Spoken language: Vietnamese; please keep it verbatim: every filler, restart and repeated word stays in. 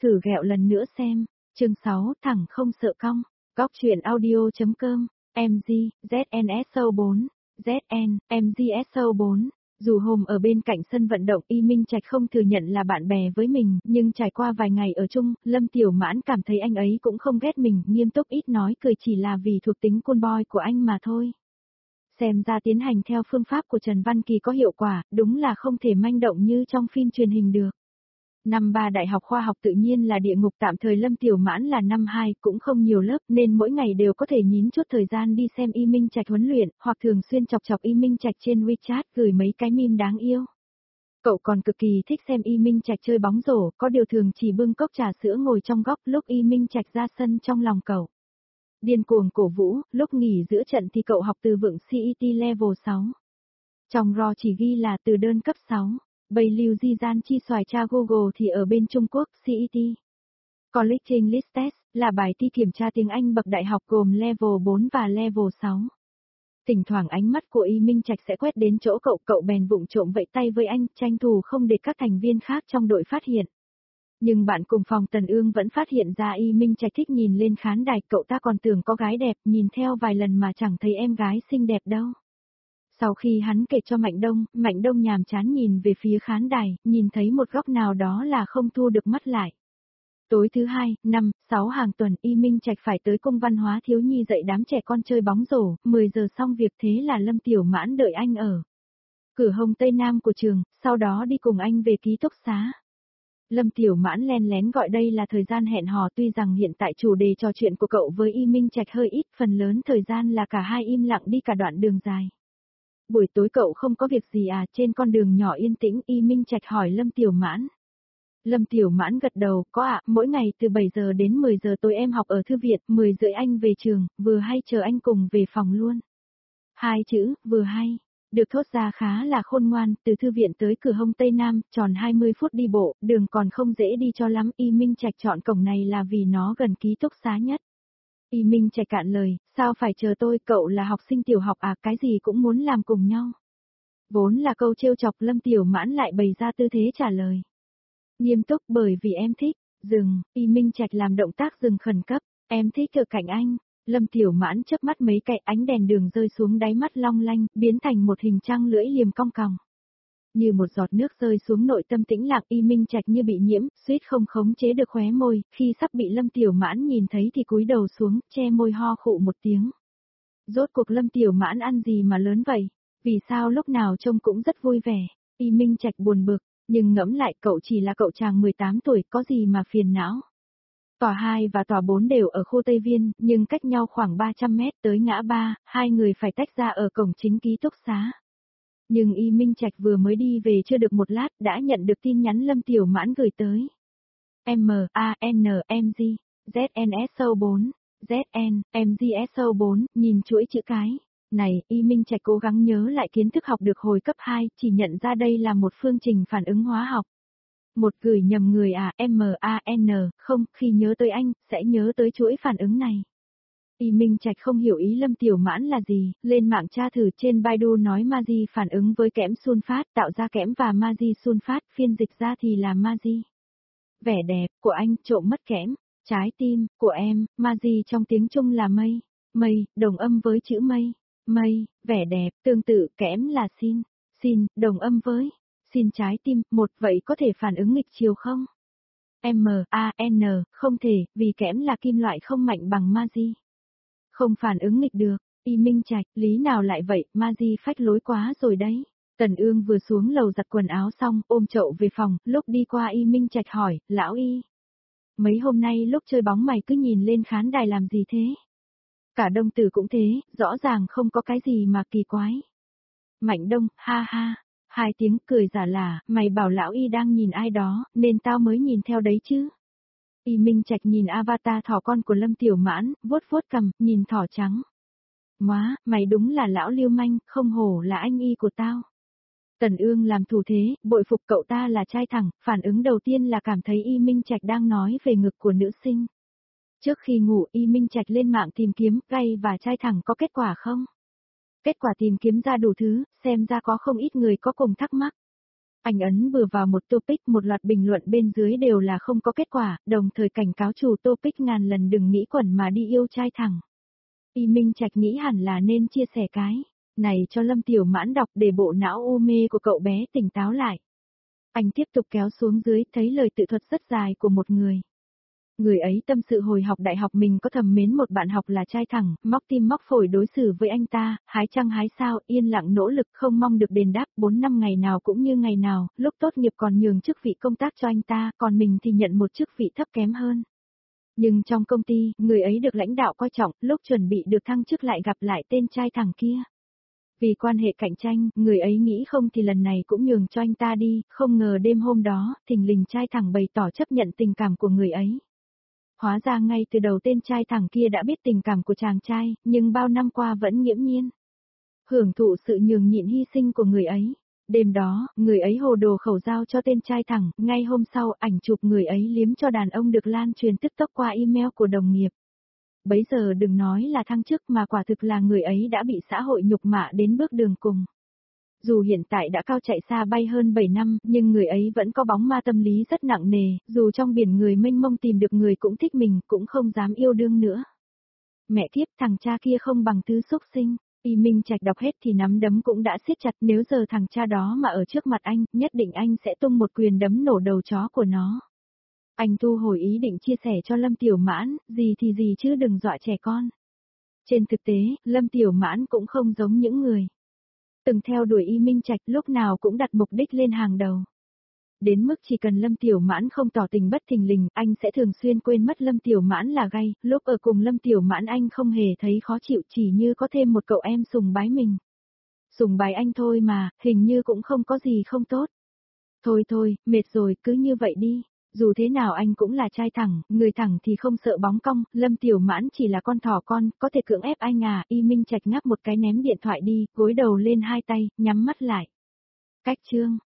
Thử ghẹo lần nữa xem. Chương sáu, thẳng không sợ cong. Góc truyện audio.com. em giê, zét en ét o bốn. zét en, em giê ét o bốn. Dù hôm ở bên cạnh sân vận động Y Minh Trạch không thừa nhận là bạn bè với mình, nhưng trải qua vài ngày ở chung, Lâm Tiểu Mãn cảm thấy anh ấy cũng không ghét mình, nghiêm túc ít nói cười chỉ là vì thuộc tính cool boy của anh mà thôi. Xem ra tiến hành theo phương pháp của Trần Văn Kỳ có hiệu quả, đúng là không thể manh động như trong phim truyền hình được. Năm ba Đại học Khoa học Tự nhiên là địa ngục, tạm thời Lâm Tiểu Mãn là năm hai, cũng không nhiều lớp nên mỗi ngày đều có thể nhín chút thời gian đi xem Y Minh Trạch huấn luyện, hoặc thường xuyên chọc chọc Y Minh Trạch trên WeChat gửi mấy cái meme đáng yêu. Cậu còn cực kỳ thích xem Y Minh Trạch chơi bóng rổ, có điều thường chỉ bưng cốc trà sữa ngồi trong góc lúc Y Minh Trạch ra sân trong lòng cậu. Điên cuồng cổ vũ, lúc nghỉ giữa trận thì cậu học từ vựng xê e tê level sáu. Trong ro chỉ ghi là từ đơn cấp sáu. Bây lưu di gian chi xoài tra Google thì ở bên Trung Quốc xê e tê. College English Test là bài thi kiểm tra tiếng Anh bậc đại học gồm level bốn và level sáu. Thỉnh thoảng ánh mắt của Y Minh Trạch sẽ quét đến chỗ cậu, cậu bèn vụng trộm vẫy tay với anh, tranh thủ không để các thành viên khác trong đội phát hiện. Nhưng bạn cùng phòng Tần Ương vẫn phát hiện ra Y Minh Trạch thích nhìn lên khán đài, cậu ta còn tưởng có gái đẹp, nhìn theo vài lần mà chẳng thấy em gái xinh đẹp đâu. Sau khi hắn kể cho Mạnh Đông, Mạnh Đông nhàm chán nhìn về phía khán đài, nhìn thấy một góc nào đó là không thu được mắt lại. Tối thứ hai, năm, sáu hàng tuần, Y Minh Trạch phải tới cung văn hóa thiếu nhi dạy đám trẻ con chơi bóng rổ, mười giờ xong việc, thế là Lâm Tiểu Mãn đợi anh ở cửa hông tây nam của trường, sau đó đi cùng anh về ký túc xá. Lâm Tiểu Mãn len lén gọi đây là thời gian hẹn hò, tuy rằng hiện tại chủ đề trò chuyện của cậu với Y Minh Trạch hơi ít, phần lớn thời gian là cả hai im lặng đi cả đoạn đường dài. Buổi tối cậu không có việc gì à? Trên con đường nhỏ yên tĩnh, Y Minh Trạch hỏi Lâm Tiểu Mãn. Lâm Tiểu Mãn gật đầu, có ạ, mỗi ngày từ bảy giờ đến mười giờ tối em học ở thư viện, mười rưỡi anh về trường, vừa hay chờ anh cùng về phòng luôn. Hai chữ, vừa hay, được thốt ra khá là khôn ngoan, từ thư viện tới cửa hông Tây Nam, tròn hai mươi phút đi bộ, đường còn không dễ đi cho lắm, Y Minh Trạch chọn cổng này là vì nó gần ký túc xá nhất. Y Minh Trạch cạn lời, sao phải chờ tôi, cậu là học sinh tiểu học à, cái gì cũng muốn làm cùng nhau. Vốn là câu trêu chọc, Lâm Tiểu Mãn lại bày ra tư thế trả lời. Nghiêm túc, bởi vì em thích, dừng, Y Minh Trạch làm động tác dừng khẩn cấp, em thích ở cạnh anh. Lâm Tiểu Mãn chớp mắt mấy cái, ánh đèn đường rơi xuống đáy mắt long lanh, biến thành một hình trăng lưỡi liềm cong cong. Như một giọt nước rơi xuống nội tâm tĩnh lặng, Y Minh Trạch như bị nhiễm, suýt không khống chế được khóe môi, khi sắp bị Lâm Tiểu Mãn nhìn thấy thì cúi đầu xuống, che môi ho khụ một tiếng. Rốt cuộc Lâm Tiểu Mãn ăn gì mà lớn vậy? Vì sao lúc nào trông cũng rất vui vẻ? Y Minh Trạch buồn bực, nhưng ngẫm lại cậu chỉ là cậu chàng mười tám tuổi, có gì mà phiền não? Tòa hai và tòa bốn đều ở khu Tây Viên, nhưng cách nhau khoảng ba trăm mét, tới ngã ba, hai người phải tách ra ở cổng chính ký túc xá. Nhưng Y Minh Trạch vừa mới đi về chưa được một lát đã nhận được tin nhắn Lâm Tiểu Mãn gửi tới. M A N M G, Z N S O bốn, Z N, M G S O bốn, nhìn chuỗi chữ cái. Này, Y Minh Trạch cố gắng nhớ lại kiến thức học được hồi cấp hai, chỉ nhận ra đây là một phương trình phản ứng hóa học. Một gửi nhầm người à, M A N, không, khi nhớ tới anh, sẽ nhớ tới chuỗi phản ứng này. Y Minh Trạch không hiểu ý Lâm Tiểu Mãn là gì, lên mạng tra thử, trên Baidu nói magie phản ứng với kẽm sunfat, tạo ra kẽm và magie sunfat, phiên dịch ra thì là magie. Vẻ đẹp của anh trộm mất kẽm, trái tim của em, magie trong tiếng Trung là mây, mây, đồng âm với chữ mây, mây, vẻ đẹp, tương tự kẽm là sin, sin, đồng âm với xin trái tim, một, vậy có thể phản ứng nghịch chiều không? M A N, không thể, vì kẽm là kim loại không mạnh bằng magie. Không phản ứng nghịch được. Y Minh Trạch, lý nào lại vậy, magie phách lối quá rồi đấy. Tần Ương vừa xuống lầu giặt quần áo xong, ôm chậu về phòng, lúc đi qua Y Minh Trạch hỏi, lão Y. Mấy hôm nay lúc chơi bóng mày cứ nhìn lên khán đài làm gì thế? Cả Đông Tử cũng thế, rõ ràng không có cái gì mà kỳ quái. Mạnh Đông, ha ha. Hai tiếng cười giả lả, mày bảo lão Y đang nhìn ai đó, nên tao mới nhìn theo đấy chứ. Y Minh Trạch nhìn avatar thỏ con của Lâm Tiểu Mãn, vuốt vuốt cằm, nhìn thỏ trắng. Móa, mày đúng là lão lưu manh, không hổ là anh Y của tao. Tần Ương làm thủ thế, bội phục cậu ta là trai thẳng, phản ứng đầu tiên là cảm thấy Y Minh Trạch đang nói về ngực của nữ sinh. Trước khi ngủ, Y Minh Trạch lên mạng tìm kiếm, gay và trai thẳng có kết quả không? Kết quả tìm kiếm ra đủ thứ, xem ra có không ít người có cùng thắc mắc. Anh ấn vừa vào một topic, một loạt bình luận bên dưới đều là không có kết quả, đồng thời cảnh cáo chủ topic ngàn lần đừng nghĩ quẩn mà đi yêu trai thẳng. Y Minh Trạch nghĩ hẳn là nên chia sẻ cái này cho Lâm Tiểu Mãn đọc để bộ não u mê của cậu bé tỉnh táo lại. Anh tiếp tục kéo xuống dưới, thấy lời tự thuật rất dài của một người. Người ấy tâm sự hồi học đại học mình có thầm mến một bạn học là trai thẳng, móc tim móc phổi đối xử với anh ta, hái chăng hái sao, yên lặng nỗ lực không mong được đền đáp, bốn năm ngày nào cũng như ngày nào, lúc tốt nghiệp còn nhường chức vị công tác cho anh ta, còn mình thì nhận một chức vị thấp kém hơn. Nhưng trong công ty, người ấy được lãnh đạo coi trọng, lúc chuẩn bị được thăng chức lại gặp lại tên trai thẳng kia. Vì quan hệ cạnh tranh, người ấy nghĩ không thì lần này cũng nhường cho anh ta đi, không ngờ đêm hôm đó, thình lình trai thẳng bày tỏ chấp nhận tình cảm của người ấy. Hóa ra ngay từ đầu tên trai thẳng kia đã biết tình cảm của chàng trai, nhưng bao năm qua vẫn nghiễm nhiên hưởng thụ sự nhường nhịn hy sinh của người ấy. Đêm đó, người ấy hồ đồ khẩu giao cho tên trai thẳng, ngay hôm sau ảnh chụp người ấy liếm cho đàn ông được lan truyền tức tốc qua email của đồng nghiệp. Bấy giờ đừng nói là thăng chức mà quả thực là người ấy đã bị xã hội nhục mạ đến bước đường cùng. Dù hiện tại đã cao chạy xa bay hơn bảy năm, nhưng người ấy vẫn có bóng ma tâm lý rất nặng nề, dù trong biển người mênh mông tìm được người cũng thích mình, cũng không dám yêu đương nữa. Mẹ kiếp, thằng cha kia không bằng thứ xúc sinh. Y Minh Trạch đọc hết thì nắm đấm cũng đã siết chặt, nếu giờ thằng cha đó mà ở trước mặt anh, nhất định anh sẽ tung một quyền đấm nổ đầu chó của nó. Anh thu hồi ý định chia sẻ cho Lâm Tiểu Mãn, gì thì gì chứ đừng dọa trẻ con. Trên thực tế, Lâm Tiểu Mãn cũng không giống những người từng theo đuổi Y Minh Trạch, lúc nào cũng đặt mục đích lên hàng đầu. Đến mức chỉ cần Lâm Tiểu Mãn không tỏ tình bất thình lình, anh sẽ thường xuyên quên mất Lâm Tiểu Mãn là gay, lúc ở cùng Lâm Tiểu Mãn anh không hề thấy khó chịu, chỉ như có thêm một cậu em sùng bái mình. Sùng bái anh thôi mà, hình như cũng không có gì không tốt. Thôi thôi, mệt rồi, cứ như vậy đi. Dù thế nào anh cũng là trai thẳng, người thẳng thì không sợ bóng cong, Lâm Tiểu Mãn chỉ là con thỏ con, có thể cưỡng ép anh à. Y Minh Trạch ngáp một cái ném điện thoại đi, gối đầu lên hai tay, nhắm mắt lại. Cách chương